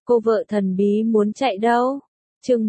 Cô vợ thần bí muốn chạy đâu? Chương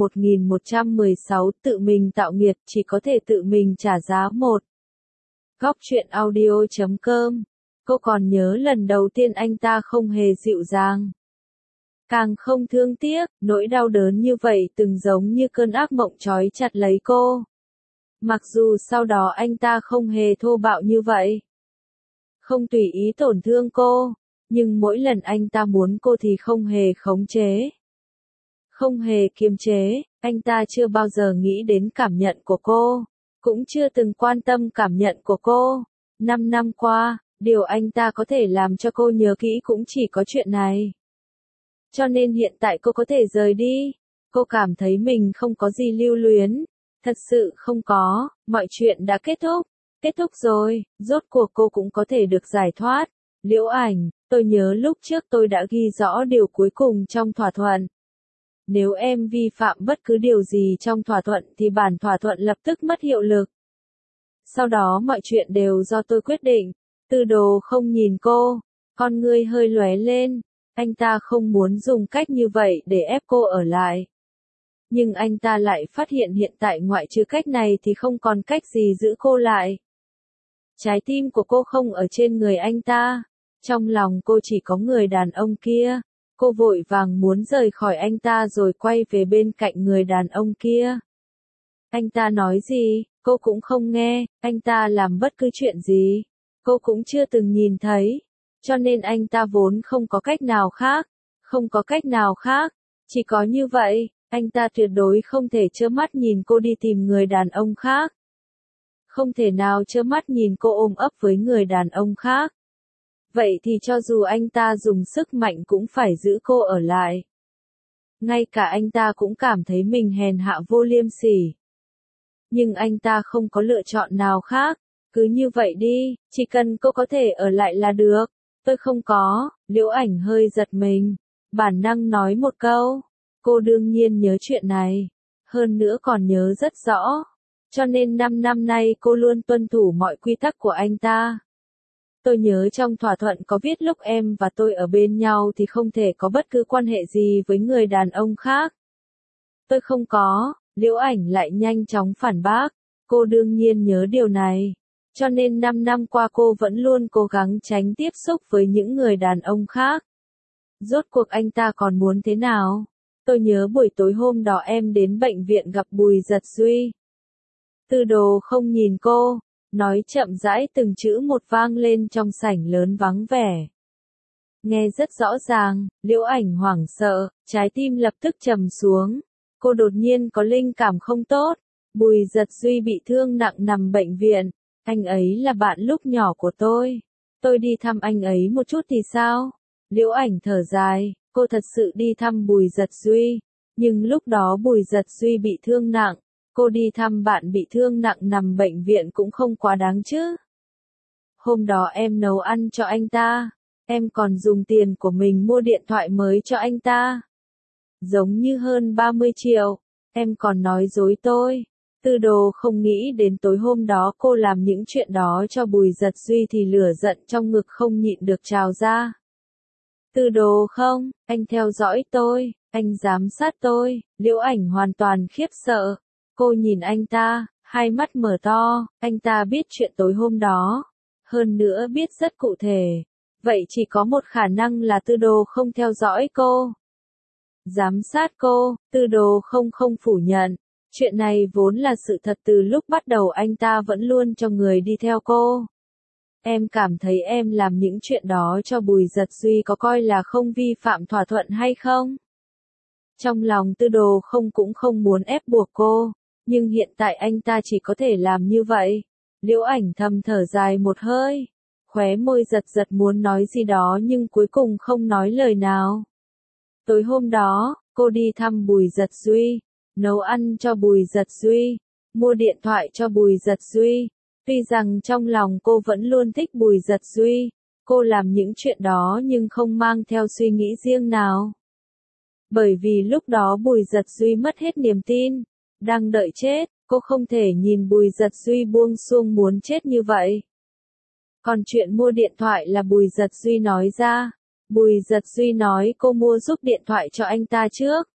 1116 tự mình tạo nghiệt, chỉ có thể tự mình trả giá một. Góc truyện audio.com. Cô còn nhớ lần đầu tiên anh ta không hề dịu dàng. Càng không thương tiếc, nỗi đau đớn như vậy từng giống như cơn ác mộng trói chặt lấy cô. Mặc dù sau đó anh ta không hề thô bạo như vậy. Không tùy ý tổn thương cô. Nhưng mỗi lần anh ta muốn cô thì không hề khống chế. Không hề kiềm chế, anh ta chưa bao giờ nghĩ đến cảm nhận của cô. Cũng chưa từng quan tâm cảm nhận của cô. 5 năm qua, điều anh ta có thể làm cho cô nhớ kỹ cũng chỉ có chuyện này. Cho nên hiện tại cô có thể rời đi. Cô cảm thấy mình không có gì lưu luyến. Thật sự không có, mọi chuyện đã kết thúc. Kết thúc rồi, rốt cuộc cô cũng có thể được giải thoát. Liễu Ảnh, tôi nhớ lúc trước tôi đã ghi rõ điều cuối cùng trong thỏa thuận. Nếu em vi phạm bất cứ điều gì trong thỏa thuận thì bản thỏa thuận lập tức mất hiệu lực. Sau đó mọi chuyện đều do tôi quyết định. Tư Đồ không nhìn cô, con ngươi hơi lóe lên. Anh ta không muốn dùng cách như vậy để ép cô ở lại. Nhưng anh ta lại phát hiện hiện tại ngoại trừ cách này thì không còn cách gì giữ cô lại. Trái tim của cô không ở trên người anh ta. Trong lòng cô chỉ có người đàn ông kia. Cô vội vàng muốn rời khỏi anh ta rồi quay về bên cạnh người đàn ông kia. Anh ta nói gì, cô cũng không nghe. Anh ta làm bất cứ chuyện gì, cô cũng chưa từng nhìn thấy. Cho nên anh ta vốn không có cách nào khác. Không có cách nào khác. Chỉ có như vậy, anh ta tuyệt đối không thể trơ mắt nhìn cô đi tìm người đàn ông khác. Không thể nào trơ mắt nhìn cô ôm ấp với người đàn ông khác. Vậy thì cho dù anh ta dùng sức mạnh cũng phải giữ cô ở lại. Ngay cả anh ta cũng cảm thấy mình hèn hạ vô liêm sỉ. Nhưng anh ta không có lựa chọn nào khác. Cứ như vậy đi, chỉ cần cô có thể ở lại là được. Tôi không có. Liễu Ảnh hơi giật mình. Bản năng nói một câu. Cô đương nhiên nhớ chuyện này. Hơn nữa còn nhớ rất rõ. Cho nên 5 năm nay cô luôn tuân thủ mọi quy tắc của anh ta. Tôi nhớ trong thỏa thuận có viết lúc em và tôi ở bên nhau thì không thể có bất cứ quan hệ gì với người đàn ông khác. Tôi không có. Liễu Ảnh lại nhanh chóng phản bác. Cô đương nhiên nhớ điều này. Cho nên 5 năm qua cô vẫn luôn cố gắng tránh tiếp xúc với những người đàn ông khác. Rốt cuộc anh ta còn muốn thế nào? Tôi nhớ buổi tối hôm đó em đến bệnh viện gặp Bùi Giật Duy. Tư Đồ không nhìn cô, nói chậm rãi từng chữ một vang lên trong sảnh lớn vắng vẻ. Nghe rất rõ ràng, Liễu Ảnh hoảng sợ, trái tim lập tức trầm xuống. Cô đột nhiên có linh cảm không tốt. Bùi Giật Duy bị thương nặng nằm bệnh viện. Anh ấy là bạn lúc nhỏ của tôi. Tôi đi thăm anh ấy một chút thì sao? Liễu Ảnh thở dài, cô thật sự đi thăm Bùi Giật Duy. Nhưng lúc đó Bùi Giật Duy bị thương nặng. Cô đi thăm bạn bị thương nặng nằm bệnh viện cũng không quá đáng chứ. Hôm đó em nấu ăn cho anh ta. Em còn dùng tiền của mình mua điện thoại mới cho anh ta. Giống như hơn 30 triệu. Em còn nói dối tôi. Tư Đồ không nghĩ đến tối hôm đó cô làm những chuyện đó cho Bùi Giật Duy thì lửa giận trong ngực không nhịn được trào ra. Tư Đồ không, anh theo dõi tôi, anh giám sát tôi. Liễu Ảnh hoàn toàn khiếp sợ. Cô nhìn anh ta, hai mắt mở to, anh ta biết chuyện tối hôm đó. Hơn nữa biết rất cụ thể. Vậy chỉ có một khả năng là Tư Đồ không theo dõi cô. Giám sát cô, Tư Đồ không phủ nhận. Chuyện này vốn là sự thật từ lúc bắt đầu anh ta vẫn luôn cho người đi theo cô. Em cảm thấy em làm những chuyện đó cho Bùi Giật Duy có coi là không vi phạm thỏa thuận hay không? Trong lòng Tư Đồ cũng không muốn ép buộc cô. Nhưng hiện tại anh ta chỉ có thể làm như vậy. Liễu Ảnh thầm thở dài một hơi. Khóe môi giật muốn nói gì đó nhưng cuối cùng không nói lời nào. Tối hôm đó, cô đi thăm Bùi Giật Duy. Nấu ăn cho Bùi Giật Duy. Mua điện thoại cho Bùi Giật Duy. Tuy rằng trong lòng cô vẫn luôn thích Bùi Giật Duy. Cô làm những chuyện đó nhưng không mang theo suy nghĩ riêng nào. Bởi vì lúc đó Bùi Giật Duy mất hết niềm tin. Đang đợi chết, cô không thể nhìn Bùi Giật Duy buông xuông muốn chết như vậy. Còn chuyện mua điện thoại là Bùi Giật Duy nói ra. Bùi Giật Duy nói cô mua giúp điện thoại cho anh ta trước.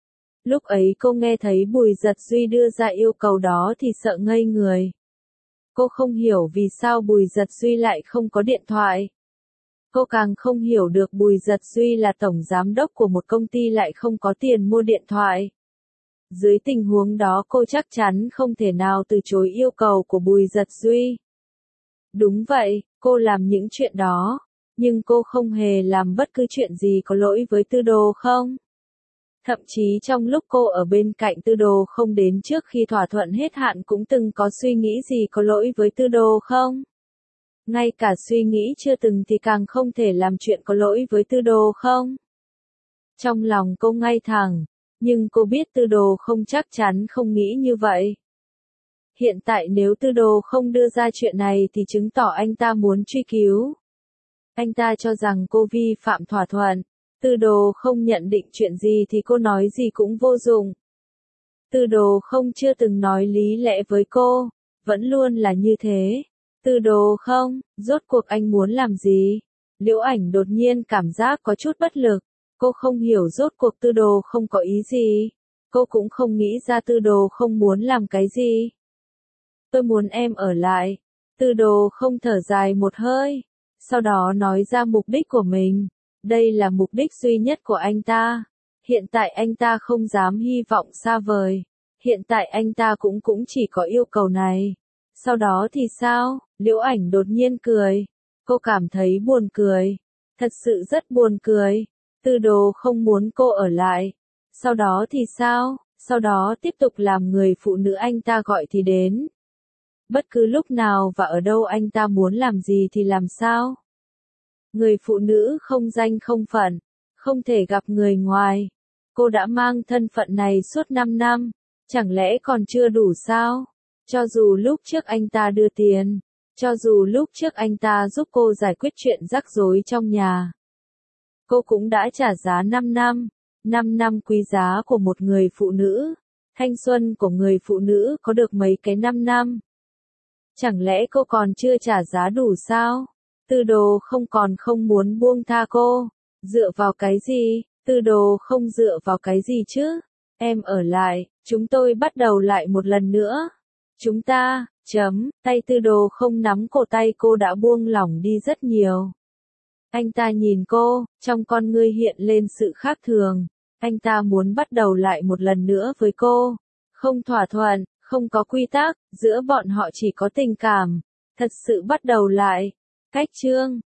Lúc ấy cô nghe thấy Bùi Giật Duy đưa ra yêu cầu đó thì sợ ngây người. Cô không hiểu vì sao Bùi Giật Duy lại không có điện thoại. Cô càng không hiểu được Bùi Giật Duy là tổng giám đốc của một công ty lại không có tiền mua điện thoại. Dưới tình huống đó cô chắc chắn không thể nào từ chối yêu cầu của Bùi Giật Duy. Đúng vậy, cô làm những chuyện đó, nhưng cô không hề làm bất cứ chuyện gì có lỗi với Tư Đồ không. Thậm chí trong lúc cô ở bên cạnh Tư Đồ không đến trước khi thỏa thuận hết hạn cũng từng có suy nghĩ gì có lỗi với Tư Đồ không. Ngay cả suy nghĩ chưa từng thì càng không thể làm chuyện có lỗi với Tư Đồ không. Trong lòng cô ngay thẳng, nhưng cô biết Tư Đồ không chắc chắn không nghĩ như vậy. Hiện tại nếu Tư Đồ không đưa ra chuyện này thì chứng tỏ anh ta muốn truy cứu. Anh ta cho rằng cô vi phạm thỏa thuận. Tư Đồ không nhận định chuyện gì thì cô nói gì cũng vô dụng. Tư Đồ không chưa từng nói lý lẽ với cô, vẫn luôn là như thế. Tư Đồ không, rốt cuộc anh muốn làm gì? Liễu Ảnh đột nhiên cảm giác có chút bất lực. Cô không hiểu rốt cuộc Tư Đồ không có ý gì. Cô cũng không nghĩ ra Tư Đồ không muốn làm cái gì. Tôi muốn em ở lại. Tư Đồ không thở dài một hơi. Sau đó nói ra mục đích của mình. Đây là mục đích duy nhất của anh ta. Hiện tại anh ta không dám hy vọng xa vời. Hiện tại anh ta cũng chỉ có yêu cầu này. Sau đó thì sao? Liễu Ảnh đột nhiên cười. Cô cảm thấy buồn cười. Thật sự rất buồn cười. Tư Đồ không muốn cô ở lại. Sau đó thì sao? Sau đó tiếp tục làm người phụ nữ anh ta gọi thì đến. Bất cứ lúc nào và ở đâu anh ta muốn làm gì thì làm sao? Người phụ nữ không danh không phận, không thể gặp người ngoài. Cô đã mang thân phận này suốt 5 năm, chẳng lẽ còn chưa đủ sao? Cho dù lúc trước anh ta đưa tiền, cho dù lúc trước anh ta giúp cô giải quyết chuyện rắc rối trong nhà, cô cũng đã trả giá 5 năm, 5 năm quý giá của một người phụ nữ. Thanh xuân của người phụ nữ có được mấy cái 5 năm. Chẳng lẽ cô còn chưa trả giá đủ sao? Tư Đồ không muốn buông tha cô. Dựa vào cái gì? Tư Đồ không dựa vào cái gì chứ? Em ở lại, chúng tôi bắt đầu lại một lần nữa. Chúng ta, tay Tư Đồ không nắm cổ tay cô đã buông lỏng đi rất nhiều. Anh ta nhìn cô, trong con ngươi hiện lên sự khác thường. Anh ta muốn bắt đầu lại một lần nữa với cô. Không thỏa thuận, không có quy tắc, giữa bọn họ chỉ có tình cảm. Thật sự bắt đầu lại. Cách chương